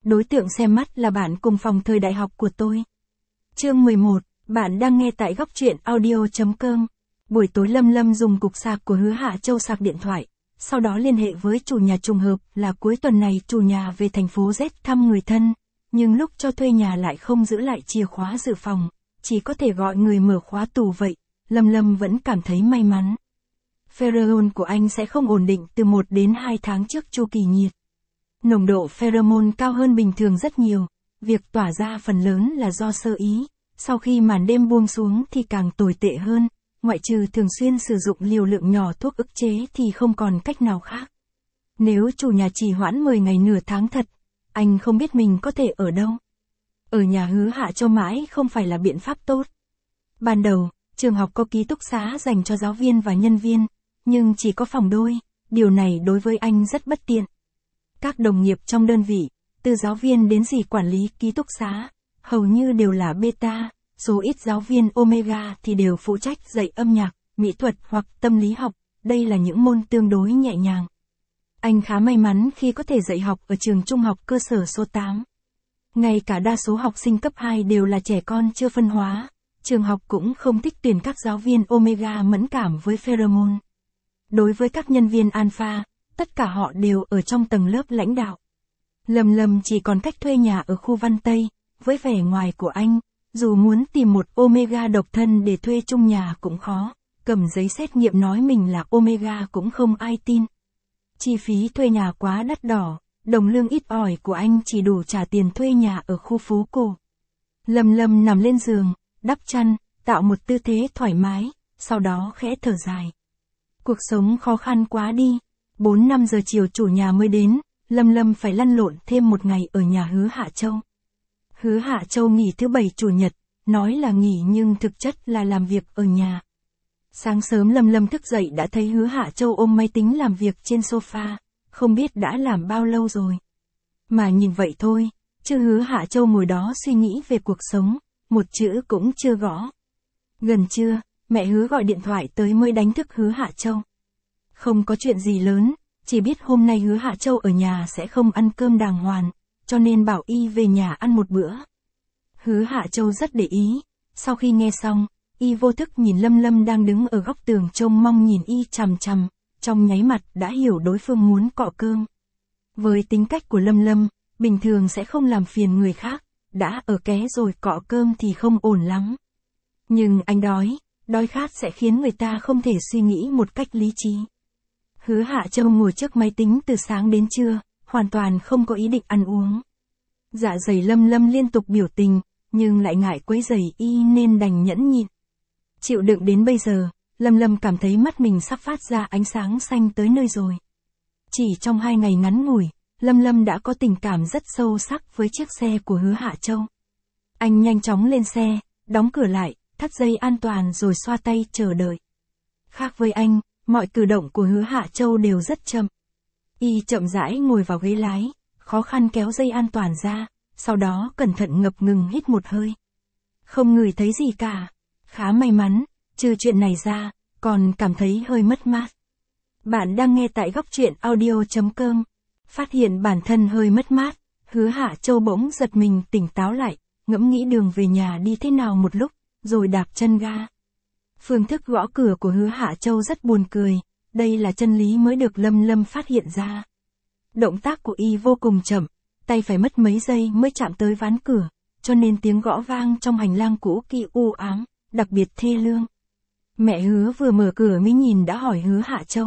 đối tượng xem mắt là bạn cùng phòng thời đại học của tôi. Chương 11, bạn đang nghe tại góc truyện audio.com. Buổi tối Lâm Lâm dùng cục sạc của Hứa Hạ Châu sạc điện thoại, sau đó liên hệ với chủ nhà, trùng hợp là cuối tuần này chủ nhà về thành phố Z thăm người thân, nhưng lúc cho thuê nhà lại không giữ lại chìa khóa dự phòng, chỉ có thể gọi người mở khóa tủ vậy. Lâm Lâm vẫn cảm thấy may mắn. Pheromone của anh sẽ không ổn định từ 1 đến 2 tháng trước chu kỳ nhiệt. Nồng độ pheromone cao hơn bình thường rất nhiều, việc tỏa ra phần lớn là do sơ ý, sau khi màn đêm buông xuống thì càng tồi tệ hơn, ngoại trừ thường xuyên sử dụng liều lượng nhỏ thuốc ức chế thì không còn cách nào khác. Nếu chủ nhà trì hoãn 10 ngày nửa tháng thật, anh không biết mình có thể ở đâu. Ở nhà Hứa Hạ Châu mãi không phải là biện pháp tốt. Ban đầu, trường học có ký túc xá dành cho giáo viên và nhân viên, nhưng chỉ có phòng đôi, điều này đối với anh rất bất tiện. Các đồng nghiệp trong đơn vị, từ giáo viên đến dì quản lý ký túc xá, hầu như đều là beta, số ít giáo viên omega thì đều phụ trách dạy âm nhạc, mỹ thuật hoặc tâm lý học, đây là những môn tương đối nhẹ nhàng. Anh khá may mắn khi có thể dạy học ở trường trung học cơ sở số 8. Ngay cả đa số học sinh cấp 2 đều là trẻ con chưa phân hóa, trường học cũng không thích tuyển các giáo viên omega mẫn cảm với pheromone. Đối với các nhân viên alpha, tất cả họ đều ở trong tầng lớp lãnh đạo. Lâm Lâm chỉ còn cách thuê nhà ở khu Văn Tây, với vẻ ngoài của anh, dù muốn tìm một omega độc thân để thuê chung nhà cũng khó, cầm giấy xét nghiệm nói mình là omega cũng không ai tin. Chi phí thuê nhà quá đắt đỏ, đồng lương ít ỏi của anh chỉ đủ trả tiền thuê nhà ở khu phố cổ. Lâm Lâm nằm lên giường, đắp chăn, tạo một tư thế thoải mái, sau đó khẽ thở dài. Cuộc sống khó khăn quá đi. 4-5 giờ chiều chủ nhà mới đến, Lâm Lâm phải lăn lộn thêm một ngày ở nhà Hứa Hạ Châu. Hứa Hạ Châu nghỉ thứ Bảy Chủ nhật, nói là nghỉ nhưng thực chất là làm việc ở nhà. Sáng sớm Lâm Lâm thức dậy đã thấy Hứa Hạ Châu ôm máy tính làm việc trên sofa, không biết đã làm bao lâu rồi. Mà nhìn vậy thôi, chứ Hứa Hạ Châu ngồi đó suy nghĩ về cuộc sống, một chữ cũng chưa gõ. Gần trưa, mẹ Hứa gọi điện thoại tới mới đánh thức Hứa Hạ Châu. Không có chuyện gì lớn, chỉ biết hôm nay Hứa Hạ Châu ở nhà sẽ không ăn cơm đàng hoàng, cho nên bảo y về nhà ăn một bữa. Hứa Hạ Châu rất để ý, sau khi nghe xong, y vô thức nhìn Lâm Lâm đang đứng ở góc tường trông mong nhìn y chằm chằm, trong nháy mặt đã hiểu đối phương muốn cọ cơm. Với tính cách của Lâm Lâm, bình thường sẽ không làm phiền người khác, đã ở ké rồi cọ cơm thì không ổn lắm. Nhưng anh đói khát sẽ khiến người ta không thể suy nghĩ một cách lý trí. Hứa Hạ Châu ngồi trước máy tính từ sáng đến trưa, hoàn toàn không có ý định ăn uống. Dạ dày Lâm Lâm liên tục biểu tình, nhưng lại ngại quấy rầy y nên đành nhẫn nhịn. Chịu đựng đến bây giờ, Lâm Lâm cảm thấy mắt mình sắp phát ra ánh sáng xanh tới nơi rồi. Chỉ trong 2 ngày ngắn ngủi, Lâm Lâm đã có tình cảm rất sâu sắc với chiếc xe của Hứa Hạ Châu. Anh nhanh chóng lên xe, đóng cửa lại, thắt dây an toàn rồi xoa tay chờ đợi. Khác với anh, mọi cử động của Hứa Hạ Châu đều rất chậm. Y chậm rãi ngồi vào ghế lái, khó khăn kéo dây an toàn ra, sau đó cẩn thận ngập ngừng hít một hơi. Không ngửi thấy gì cả. Khá may mắn, trừ chuyện này ra, còn cảm thấy hơi mất mát. Bạn đang nghe tại góc truyện audio.com. Phát hiện bản thân hơi mất mát, Hứa Hạ Châu bỗng giật mình tỉnh táo lại, ngẫm nghĩ đường về nhà đi thế nào một lúc, rồi đạp chân ga. Phương thức gõ cửa của Hứa Hạ Châu rất buồn cười, đây là chân lý mới được Lâm Lâm phát hiện ra. Động tác của y vô cùng chậm, tay phải mất mấy giây mới chạm tới ván cửa, cho nên tiếng gõ vang trong hành lang cũ kỹ u ám, đặc biệt thê lương. Mẹ Hứa vừa mở cửa mới nhìn đã hỏi Hứa Hạ Châu.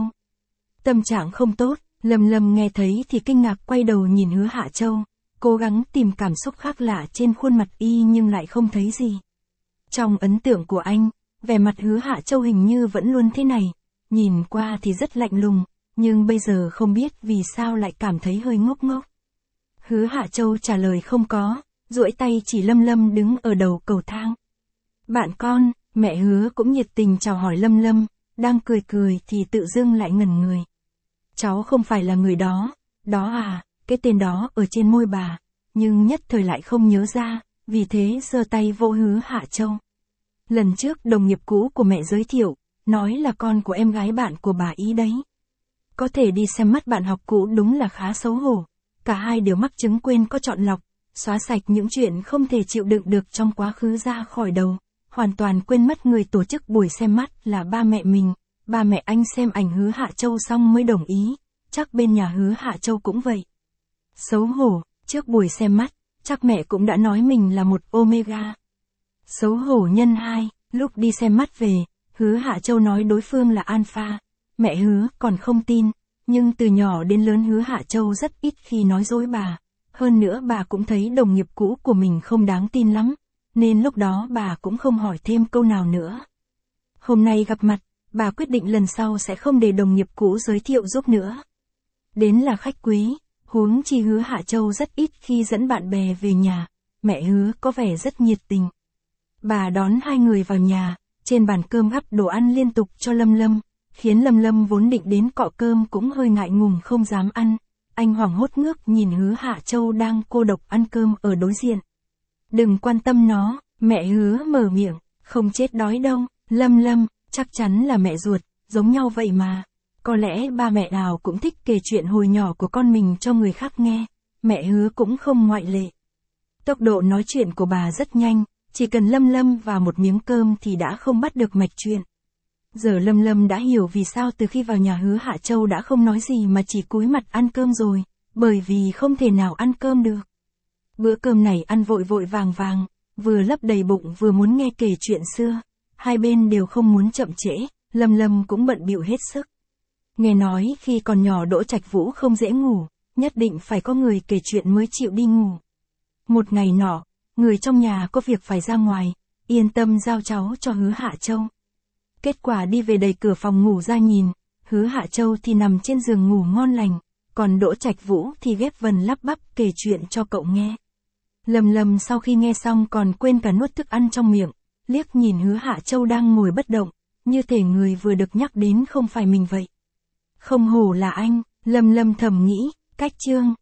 Tâm trạng không tốt, Lâm Lâm nghe thấy thì kinh ngạc quay đầu nhìn Hứa Hạ Châu, cố gắng tìm cảm xúc khác lạ trên khuôn mặt y nhưng lại không thấy gì. Trong ấn tượng của anh, vẻ mặt Hứa Hạ Châu hình như vẫn luôn thế này, nhìn qua thì rất lạnh lùng, nhưng bây giờ không biết vì sao lại cảm thấy hơi ngốc ngốc. Hứa Hạ Châu trả lời không có, duỗi tay chỉ Lâm Lâm đứng ở đầu cầu thang. Bạn con, mẹ Hứa cũng nhiệt tình chào hỏi Lâm Lâm, đang cười cười thì tự dưng lại ngẩn người. Cháu không phải là người đó, đó à, cái tên đó ở trên môi bà, nhưng nhất thời lại không nhớ ra, vì thế giơ tay vỗ Hứa Hạ Châu. Lần trước đồng nghiệp cũ của mẹ giới thiệu, nói là con của em gái bạn của bà ý đấy. Có thể đi xem mắt bạn học cũ đúng là khá xấu hổ, cả hai đều mắc chứng quên có chọn lọc, xóa sạch những chuyện không thể chịu đựng được trong quá khứ ra khỏi đầu, hoàn toàn quên mất người tổ chức buổi xem mắt là ba mẹ mình. Ba mẹ anh xem ảnh Hứa Hạ Châu xong mới đồng ý, chắc bên nhà Hứa Hạ Châu cũng vậy. Xấu hổ, trước buổi xem mắt, chắc mẹ cũng đã nói mình là một Omega. Xấu hổ nhân 2, lúc đi xem mắt về, Hứa Hạ Châu nói đối phương là Alpha. Mẹ Hứa còn không tin, nhưng từ nhỏ đến lớn Hứa Hạ Châu rất ít khi nói dối bà. Hơn nữa bà cũng thấy đồng nghiệp cũ của mình không đáng tin lắm, nên lúc đó bà cũng không hỏi thêm câu nào nữa. Hôm nay gặp mặt, bà quyết định lần sau sẽ không để đồng nghiệp cũ giới thiệu giúp nữa. Đến là khách quý, huống chi Hứa Hạ Châu rất ít khi dẫn bạn bè về nhà, mẹ Hứa có vẻ rất nhiệt tình. Bà đón hai người vào nhà, trên bàn cơm gắp đồ ăn liên tục cho Lâm Lâm, khiến Lâm Lâm vốn định đến cọ cơm cũng hơi ngại ngùng không dám ăn. Anh hoảng hốt ngước nhìn Hứa Hạ Châu đang cô độc ăn cơm ở đối diện. Đừng quan tâm nó, mẹ Hứa mở miệng, không chết đói đâu. Lâm Lâm, chắc chắn là mẹ ruột, giống nhau vậy mà. Có lẽ ba mẹ nào cũng thích kể chuyện hồi nhỏ của con mình cho người khác nghe, mẹ Hứa cũng không ngoại lệ. Tốc độ nói chuyện của bà rất nhanh, chỉ cần Lâm Lâm vào một miếng cơm thì đã không bắt được mạch chuyện. Giờ Lâm Lâm đã hiểu vì sao từ khi vào nhà Hứa Hạ Châu đã không nói gì mà chỉ cúi mặt ăn cơm rồi, bởi vì không thể nào ăn cơm được. Bữa cơm này ăn vội vội vàng vàng, vừa lấp đầy bụng vừa muốn nghe kể chuyện xưa, hai bên đều không muốn chậm trễ, Lâm Lâm cũng bận bịu hết sức. Nghe nói khi còn nhỏ Đỗ Trạch Vũ không dễ ngủ, nhất định phải có người kể chuyện mới chịu đi ngủ. Một ngày nọ, người trong nhà có việc phải ra ngoài, yên tâm giao cháu cho Hứa Hạ Châu. Kết quả đi về đầy cửa phòng ngủ ra nhìn, Hứa Hạ Châu thì nằm trên giường ngủ ngon lành, còn Đỗ Trạch Vũ thì ghép vần lắp bắp kể chuyện cho cậu nghe. Lâm Lâm sau khi nghe xong còn quên cả nuốt thức ăn trong miệng, liếc nhìn Hứa Hạ Châu đang ngồi bất động, như thể người vừa được nhắc đến không phải mình vậy. Không hổ là anh, Lâm Lâm thầm nghĩ, cách chương.